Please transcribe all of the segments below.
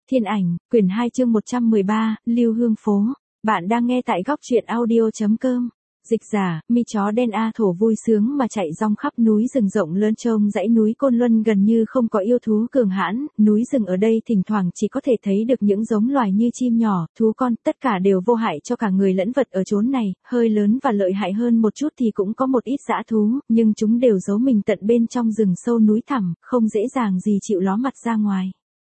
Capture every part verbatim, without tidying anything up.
Thiên ảnh, quyển hai chương một trăm mười ba, Lưu Hương phố. Bạn đang nghe tại góc truyện audio chấm com. Dịch giả, mi chó đen A Thổ vui sướng mà chạy rong khắp núi rừng rộng lớn trông dãy núi Côn Luân gần như không có yêu thú cường hãn, núi rừng ở đây thỉnh thoảng chỉ có thể thấy được những giống loài như chim nhỏ, thú con, tất cả đều vô hại cho cả người lẫn vật ở chốn này, hơi lớn và lợi hại hơn một chút thì cũng có một ít dã thú, nhưng chúng đều giấu mình tận bên trong rừng sâu núi thẳm, không dễ dàng gì chịu ló mặt ra ngoài.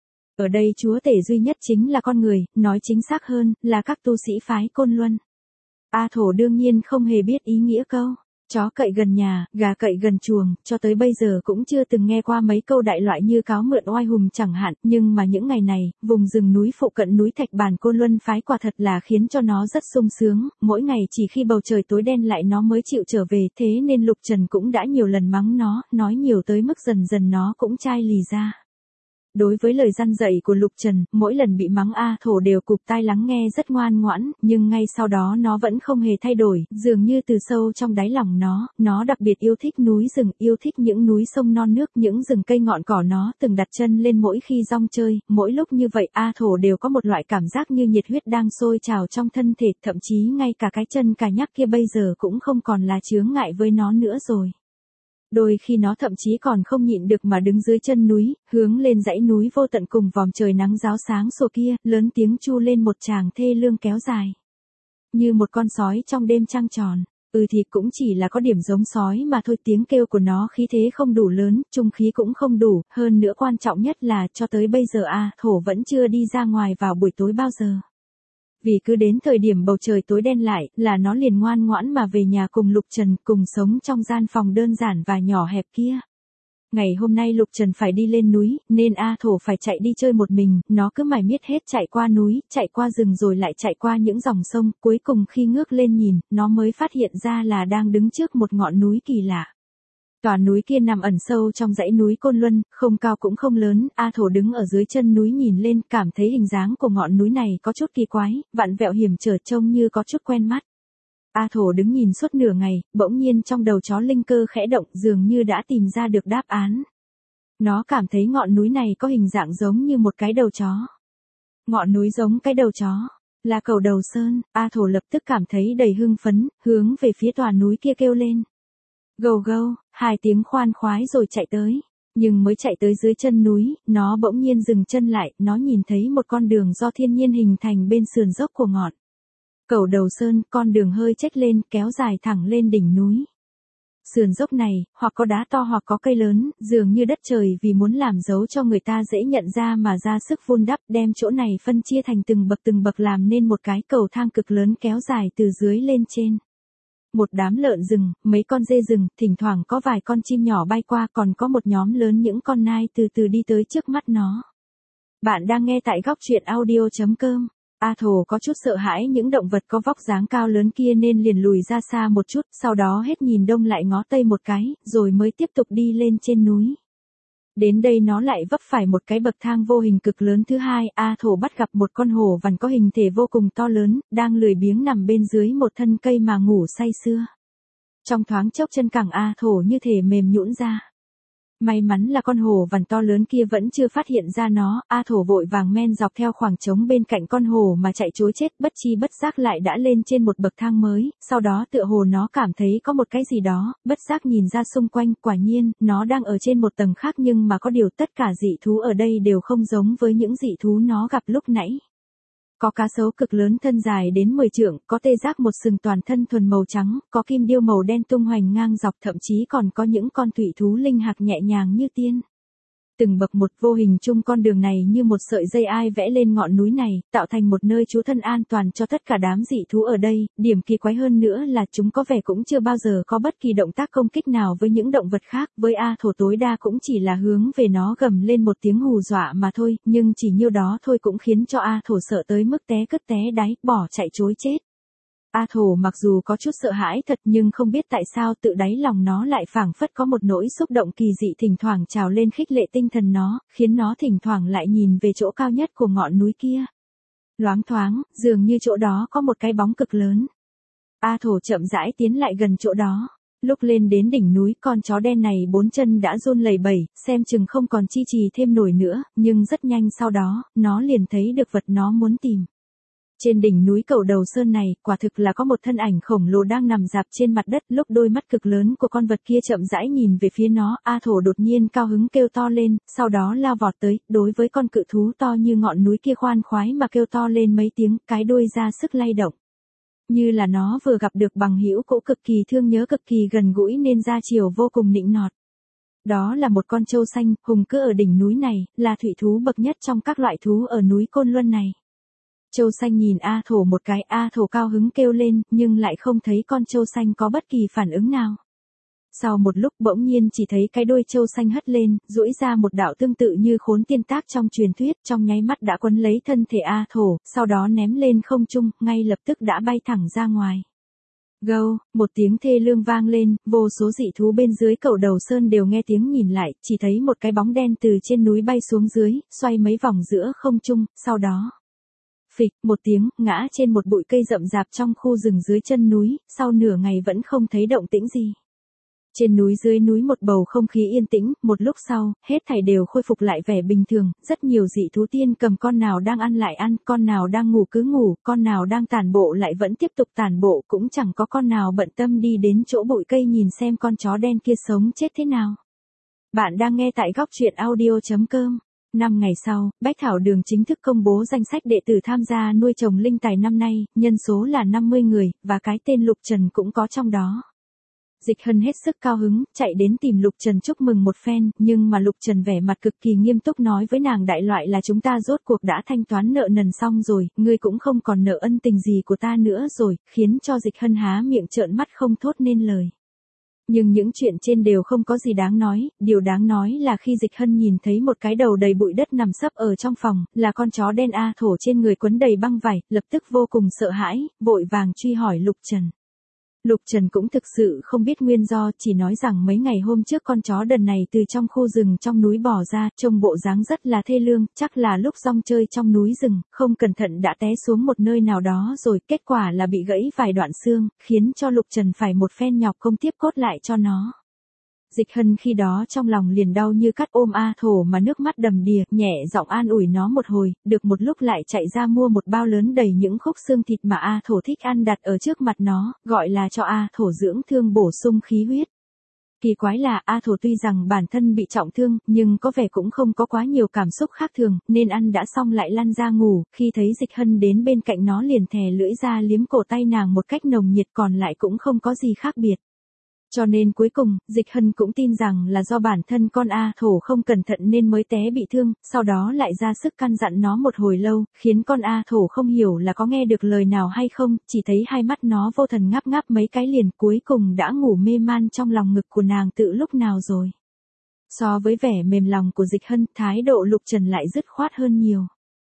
Ở đây chúa tể duy nhất chính là con người, nói chính xác hơn, là các tu sĩ phái Côn Luân. A Thổ đương nhiên không hề biết ý nghĩa câu, chó cậy gần nhà, gà cậy gần chuồng, cho tới bây giờ cũng chưa từng nghe qua mấy câu đại loại như cáo mượn oai hùng chẳng hạn, nhưng mà những ngày này, vùng rừng núi phụ cận núi Thạch Bàn Côn Luân phái quả thật là khiến cho nó rất sung sướng, mỗi ngày chỉ khi bầu trời tối đen lại nó mới chịu trở về, thế nên Lục Trần cũng đã nhiều lần mắng nó, nói nhiều tới mức dần dần nó cũng chai lì ra. Đối với lời răn dạy của Lục Trần, mỗi lần bị mắng A Thổ đều cụp tai lắng nghe rất ngoan ngoãn, nhưng ngay sau đó nó vẫn không hề thay đổi, dường như từ sâu trong đáy lòng nó, nó đặc biệt yêu thích núi rừng, yêu thích những núi sông non nước, những rừng cây ngọn cỏ nó từng đặt chân lên mỗi khi rong chơi, mỗi lúc như vậy A Thổ đều có một loại cảm giác như nhiệt huyết đang sôi trào trong thân thể, thậm chí ngay cả cái chân cà nhắc kia bây giờ cũng không còn là chướng ngại với nó nữa rồi. Đôi khi nó thậm chí còn không nhịn được mà đứng dưới chân núi, hướng lên dãy núi vô tận cùng vòm trời nắng ráo sáng sổ kia, lớn tiếng chu lên một tràng thê lương kéo dài. Như một con sói trong đêm trăng tròn, ừ thì cũng chỉ là có điểm giống sói mà thôi, tiếng kêu của nó khí thế không đủ lớn, trung khí cũng không đủ, hơn nữa quan trọng nhất là cho tới bây giờ A Thổ vẫn chưa đi ra ngoài vào buổi tối bao giờ. Vì cứ đến thời điểm bầu trời tối đen lại, là nó liền ngoan ngoãn mà về nhà cùng Lục Trần, cùng sống trong gian phòng đơn giản và nhỏ hẹp kia. Ngày hôm nay Lục Trần phải đi lên núi, nên A Thổ phải chạy đi chơi một mình, nó cứ mải miết hết chạy qua núi, chạy qua rừng rồi lại chạy qua những dòng sông, cuối cùng khi ngước lên nhìn, nó mới phát hiện ra là đang đứng trước một ngọn núi kỳ lạ. Tòa núi kia nằm ẩn sâu trong dãy núi Côn Luân, không cao cũng không lớn, A Thổ đứng ở dưới chân núi nhìn lên, cảm thấy hình dáng của ngọn núi này có chút kỳ quái, vặn vẹo hiểm trở trông như có chút quen mắt. A Thổ đứng nhìn suốt nửa ngày, bỗng nhiên trong đầu chó linh cơ khẽ động, dường như đã tìm ra được đáp án. Nó cảm thấy ngọn núi này có hình dạng giống như một cái đầu chó. Ngọn núi giống cái đầu chó, là Cẩu Đầu Sơn, A Thổ lập tức cảm thấy đầy hưng phấn, hướng về phía tòa núi kia kêu lên. Gâu gâu, hai tiếng khoan khoái rồi chạy tới. Nhưng mới chạy tới dưới chân núi, nó bỗng nhiên dừng chân lại, nó nhìn thấy một con đường do thiên nhiên hình thành bên sườn dốc của ngọn Cẩu Đầu Sơn, con đường hơi chếch lên, kéo dài thẳng lên đỉnh núi. Sườn dốc này, hoặc có đá to hoặc có cây lớn, dường như đất trời vì muốn làm dấu cho người ta dễ nhận ra mà ra sức vun đắp, đem chỗ này phân chia thành từng bậc từng bậc làm nên một cái cầu thang cực lớn kéo dài từ dưới lên trên. Một đám lợn rừng, mấy con dê rừng, thỉnh thoảng có vài con chim nhỏ bay qua, còn có một nhóm lớn những con nai từ từ đi tới trước mắt nó. Bạn đang nghe tại góc truyện audio chấm com. A Thổ có chút sợ hãi những động vật có vóc dáng cao lớn kia nên liền lùi ra xa một chút, sau đó hết nhìn đông lại ngó tây một cái, rồi mới tiếp tục đi lên trên núi. Đến đây nó lại vấp phải một cái bậc thang vô hình cực lớn thứ hai, A Thổ bắt gặp một con hổ vằn có hình thể vô cùng to lớn, đang lười biếng nằm bên dưới một thân cây mà ngủ say sưa. Trong thoáng chốc chân cẳng A Thổ như thể mềm nhũn ra. May mắn là con hổ vằn to lớn kia vẫn chưa phát hiện ra nó, A Thổ vội vàng men dọc theo khoảng trống bên cạnh con hổ mà chạy trối chết, bất chi bất giác lại đã lên trên một bậc thang mới, sau đó tựa hồ nó cảm thấy có một cái gì đó, bất giác nhìn ra xung quanh, quả nhiên, nó đang ở trên một tầng khác nhưng mà có điều tất cả dị thú ở đây đều không giống với những dị thú nó gặp lúc nãy. Có cá sấu cực lớn thân dài đến mười trượng, có tê giác một sừng toàn thân thuần màu trắng, có kim điêu màu đen tung hoành ngang dọc, thậm chí còn có những con thủy thú linh hạc nhẹ nhàng như tiên. Từng bậc một vô hình chung con đường này như một sợi dây ai vẽ lên ngọn núi này, tạo thành một nơi trú thân an toàn cho tất cả đám dị thú ở đây, điểm kỳ quái hơn nữa là chúng có vẻ cũng chưa bao giờ có bất kỳ động tác công kích nào với những động vật khác, với A Thổ tối đa cũng chỉ là hướng về nó gầm lên một tiếng hù dọa mà thôi, nhưng chỉ nhiêu đó thôi cũng khiến cho A Thổ sợ tới mức té cất té đáy, bỏ chạy trối chết. A Thổ mặc dù có chút sợ hãi thật nhưng không biết tại sao tự đáy lòng nó lại phảng phất có một nỗi xúc động kỳ dị thỉnh thoảng trào lên khích lệ tinh thần nó, khiến nó thỉnh thoảng lại nhìn về chỗ cao nhất của ngọn núi kia. Loáng thoáng, dường như chỗ đó có một cái bóng cực lớn. A Thổ chậm rãi tiến lại gần chỗ đó. Lúc lên đến đỉnh núi, con chó đen này bốn chân đã run lẩy bẩy, xem chừng không còn chi trì thêm nổi nữa, nhưng rất nhanh sau đó, nó liền thấy được vật nó muốn tìm. Trên đỉnh núi Cẩu Đầu Sơn này, quả thực là có một thân ảnh khổng lồ đang nằm rạp trên mặt đất, lúc đôi mắt cực lớn của con vật kia chậm rãi nhìn về phía nó, A Thổ đột nhiên cao hứng kêu to lên, sau đó lao vọt tới, đối với con cự thú to như ngọn núi kia khoan khoái mà kêu to lên mấy tiếng, cái đuôi ra sức lay động. Như là nó vừa gặp được bằng hữu cũ cực kỳ thương nhớ cực kỳ gần gũi nên ra chiều vô cùng nịnh nọt. Đó là một con trâu xanh, hùng cứ ở đỉnh núi này, là thủy thú bậc nhất trong các loại thú ở núi Côn Luân này. Trâu xanh nhìn A Thổ một cái, A Thổ cao hứng kêu lên, nhưng lại không thấy con trâu xanh có bất kỳ phản ứng nào. Sau một lúc bỗng nhiên chỉ thấy cái đuôi trâu xanh hất lên, duỗi ra một đạo tương tự như khốn tiên tác trong truyền thuyết, trong nháy mắt đã quấn lấy thân thể A Thổ, sau đó ném lên không trung, ngay lập tức đã bay thẳng ra ngoài. Gâu, một tiếng thê lương vang lên, vô số dị thú bên dưới Cẩu Đầu Sơn đều nghe tiếng nhìn lại, chỉ thấy một cái bóng đen từ trên núi bay xuống dưới, xoay mấy vòng giữa không trung, sau đó phịch, một tiếng, ngã trên một bụi cây rậm rạp trong khu rừng dưới chân núi, sau nửa ngày vẫn không thấy động tĩnh gì. Trên núi dưới núi một bầu không khí yên tĩnh, một lúc sau, hết thảy đều khôi phục lại vẻ bình thường, rất nhiều dị thú tiên cầm con nào đang ăn lại ăn, con nào đang ngủ cứ ngủ, con nào đang tản bộ lại vẫn tiếp tục tản bộ, cũng chẳng có con nào bận tâm đi đến chỗ bụi cây nhìn xem con chó đen kia sống chết thế nào. Bạn đang nghe tại góc truyện audio chấm com. Năm ngày sau, Bách Thảo Đường chính thức công bố danh sách đệ tử tham gia nuôi trồng linh tài năm nay, nhân số là năm mươi người, và cái tên Lục Trần cũng có trong đó. Dịch Hân hết sức cao hứng, chạy đến tìm Lục Trần chúc mừng một phen, nhưng mà Lục Trần vẻ mặt cực kỳ nghiêm túc nói với nàng đại loại là chúng ta rốt cuộc đã thanh toán nợ nần xong rồi, ngươi cũng không còn nợ ân tình gì của ta nữa rồi, khiến cho Dịch Hân há miệng trợn mắt không thốt nên lời. Nhưng những chuyện trên đều không có gì đáng nói, điều đáng nói là khi Dịch Hân nhìn thấy một cái đầu đầy bụi đất nằm sấp ở trong phòng, là con chó đen A Thổ trên người quấn đầy băng vải, lập tức vô cùng sợ hãi, vội vàng truy hỏi Lục Trần. Lục Trần cũng thực sự không biết nguyên do, chỉ nói rằng mấy ngày hôm trước con chó đần này từ trong khu rừng trong núi bỏ ra, trông bộ dáng rất là thê lương, chắc là lúc rong chơi trong núi rừng, không cẩn thận đã té xuống một nơi nào đó rồi, kết quả là bị gãy vài đoạn xương, khiến cho Lục Trần phải một phen nhọc công tiếp cốt lại cho nó. Dịch Hân khi đó trong lòng liền đau như cắt, ôm A Thổ mà nước mắt đầm đìa, nhẹ giọng an ủi nó một hồi, được một lúc lại chạy ra mua một bao lớn đầy những khúc xương thịt mà A Thổ thích ăn đặt ở trước mặt nó, gọi là cho A Thổ dưỡng thương bổ sung khí huyết. Kỳ quái là A Thổ tuy rằng bản thân bị trọng thương, nhưng có vẻ cũng không có quá nhiều cảm xúc khác thường, nên ăn đã xong lại lăn ra ngủ, khi thấy Dịch Hân đến bên cạnh nó liền thè lưỡi ra liếm cổ tay nàng một cách nồng nhiệt, còn lại cũng không có gì khác biệt. Cho nên cuối cùng, Dịch Hân cũng tin rằng là do bản thân con A Thổ không cẩn thận nên mới té bị thương, sau đó lại ra sức căn dặn nó một hồi lâu, khiến con A Thổ không hiểu là có nghe được lời nào hay không, chỉ thấy hai mắt nó vô thần ngáp ngáp mấy cái liền, cuối cùng đã ngủ mê man trong lòng ngực của nàng tự lúc nào rồi. So với vẻ mềm lòng của Dịch Hân, thái độ Lục Trần lại dứt khoát hơn nhiều.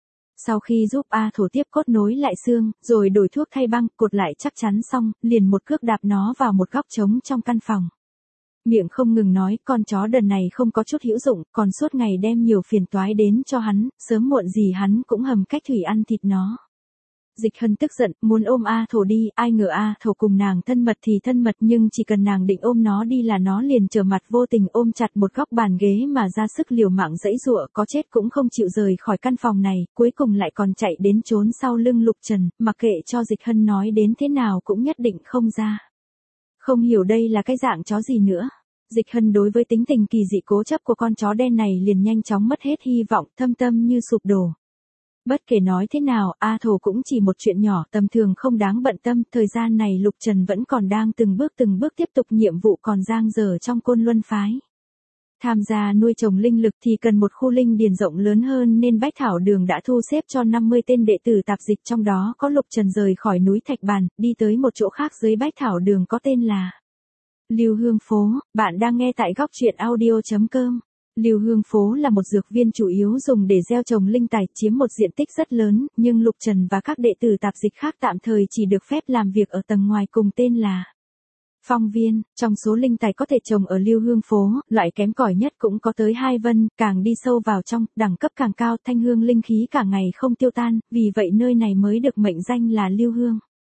Sau khi giúp A Thổ tiếp cốt nối lại xương, rồi đổi thuốc thay băng, cột lại chắc chắn xong, liền một cước đạp nó vào một góc trống trong căn phòng. Miệng không ngừng nói, con chó đần này không có chút hữu dụng, còn suốt ngày đem nhiều phiền toái đến cho hắn, sớm muộn gì hắn cũng hầm cách thủy ăn thịt nó. Dịch Hân tức giận, muốn ôm A Thổ đi, ai ngờ A Thổ cùng nàng thân mật thì thân mật, nhưng chỉ cần nàng định ôm nó đi là nó liền trở mặt vô tình ôm chặt một góc bàn ghế mà ra sức liều mạng giãy giụa, có chết cũng không chịu rời khỏi căn phòng này, cuối cùng lại còn chạy đến trốn sau lưng Lục Trần, mặc kệ cho Dịch Hân nói đến thế nào cũng nhất định không ra. Không hiểu đây là cái dạng chó gì nữa. Dịch Hân đối với tính tình kỳ dị cố chấp của con chó đen này liền nhanh chóng mất hết hy vọng, thâm tâm như sụp đổ. Bất kể nói thế nào, A Thổ cũng chỉ một chuyện nhỏ, tầm thường không đáng bận tâm, thời gian này Lục Trần vẫn còn đang từng bước từng bước tiếp tục nhiệm vụ còn dang dở trong Côn Luân phái. Tham gia nuôi trồng linh lực thì cần một khu linh điền rộng lớn hơn nên Bách Thảo Đường đã thu xếp cho năm mươi tên đệ tử tạp dịch, trong đó có Lục Trần rời khỏi núi Thạch Bàn, đi tới một chỗ khác dưới Bách Thảo Đường có tên là Lưu Hương Phố. Bạn đang nghe tại góc truyện audio chấm com. Lưu Hương Phố là một dược viên chủ yếu dùng để gieo trồng linh tài, chiếm một diện tích rất lớn, nhưng Lục Trần và các đệ tử tạp dịch khác tạm thời chỉ được phép làm việc ở tầng ngoài cùng tên là Phong Viên. Trong số linh tài có thể trồng ở Lưu Hương Phố, loại kém cỏi nhất cũng có tới hai vân, càng đi sâu vào trong, đẳng cấp càng cao, thanh hương linh khí cả ngày không tiêu tan, vì vậy nơi này mới được mệnh danh là Lưu Hương.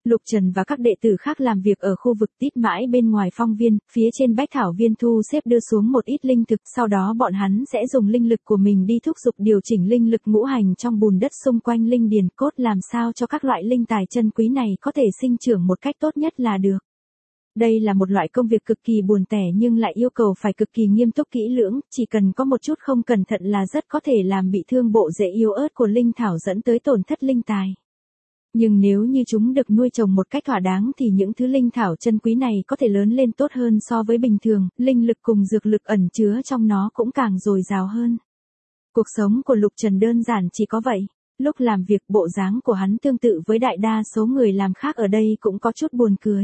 Lục Trần và các đệ tử khác làm việc ở khu vực tít mãi bên ngoài phong viên, phía trên bách thảo viên thu xếp đưa xuống một ít linh thực, sau đó bọn hắn sẽ dùng linh lực của mình đi thúc giục điều chỉnh linh lực ngũ hành trong bùn đất xung quanh linh điền cốt làm sao cho các loại linh tài chân quý này có thể sinh trưởng một cách tốt nhất là được. Đây là một loại công việc cực kỳ buồn tẻ nhưng lại yêu cầu phải cực kỳ nghiêm túc kỹ lưỡng, chỉ cần có một chút không cẩn thận là rất có thể làm bị thương bộ rễ yếu ớt của linh thảo dẫn tới tổn thất linh tài. Nhưng nếu như chúng được nuôi trồng một cách thỏa đáng thì những thứ linh thảo chân quý này có thể lớn lên tốt hơn so với bình thường, linh lực cùng dược lực ẩn chứa trong nó cũng càng dồi dào hơn. Cuộc sống của Lục Trần đơn giản chỉ có vậy. Lúc làm việc bộ dáng của hắn tương tự với đại đa số người làm khác ở đây cũng có chút buồn cười.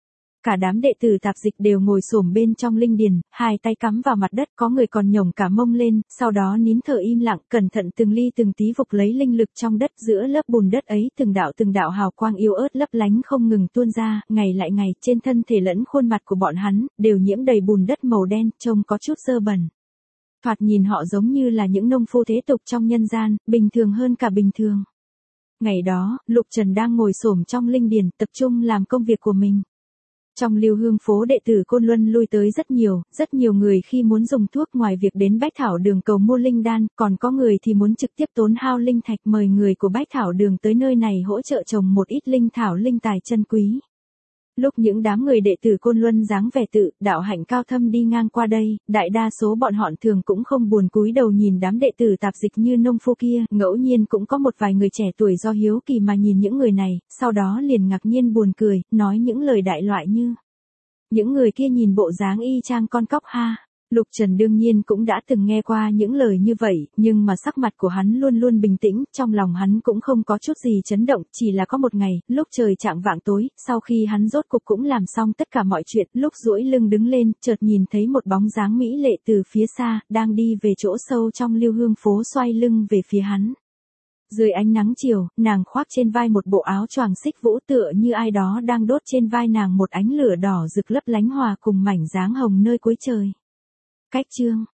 Cả đám đệ tử tạp dịch đều ngồi xổm bên trong linh điền, hai tay cắm vào mặt đất, có người còn nhổng cả mông lên, sau đó nín thở im lặng, cẩn thận từng ly từng tí vục lấy linh lực trong đất. Giữa lớp bùn đất ấy từng đạo từng đạo hào quang yếu ớt lấp lánh không ngừng tuôn ra, ngày lại ngày, trên thân thể lẫn khuôn mặt của bọn hắn đều nhiễm đầy bùn đất màu đen, trông có chút dơ bẩn. Thoạt nhìn họ giống như là những nông phu thế tục trong nhân gian, bình thường hơn cả bình thường. Ngày đó, Lục Trần đang ngồi xổm trong linh điền, tập trung làm công việc của mình. Trong Lưu Hương phố đệ tử Côn Luân lui tới rất nhiều, rất nhiều người khi muốn dùng thuốc ngoài việc đến Bách Thảo Đường cầu mua linh đan, còn có người thì muốn trực tiếp tốn hao linh thạch mời người của Bách Thảo Đường tới nơi này hỗ trợ trồng một ít linh thảo linh tài chân quý. Lúc những đám người đệ tử Côn Luân dáng vẻ tự, đạo hạnh cao thâm đi ngang qua đây, đại đa số bọn họ thường cũng không buồn cúi đầu nhìn đám đệ tử tạp dịch như nông phu kia, ngẫu nhiên cũng có một vài người trẻ tuổi do hiếu kỳ mà nhìn những người này, sau đó liền ngạc nhiên buồn cười, nói những lời đại loại như: những người kia nhìn bộ dáng y chang con cóc ha. Lục Trần đương nhiên cũng đã từng nghe qua những lời như vậy, nhưng mà sắc mặt của hắn luôn luôn bình tĩnh, trong lòng hắn cũng không có chút gì chấn động, chỉ là có một ngày, lúc trời chạng vạng tối, sau khi hắn rốt cục cũng làm xong tất cả mọi chuyện, lúc duỗi lưng đứng lên, chợt nhìn thấy một bóng dáng mỹ lệ từ phía xa, đang đi về chỗ sâu trong Lưu Hương phố xoay lưng về phía hắn. Dưới ánh nắng chiều, nàng khoác trên vai một bộ áo choàng xích vũ tựa như ai đó đang đốt trên vai nàng một ánh lửa đỏ rực lấp lánh hòa cùng mảnh dáng hồng nơi cuối trời. Cách chương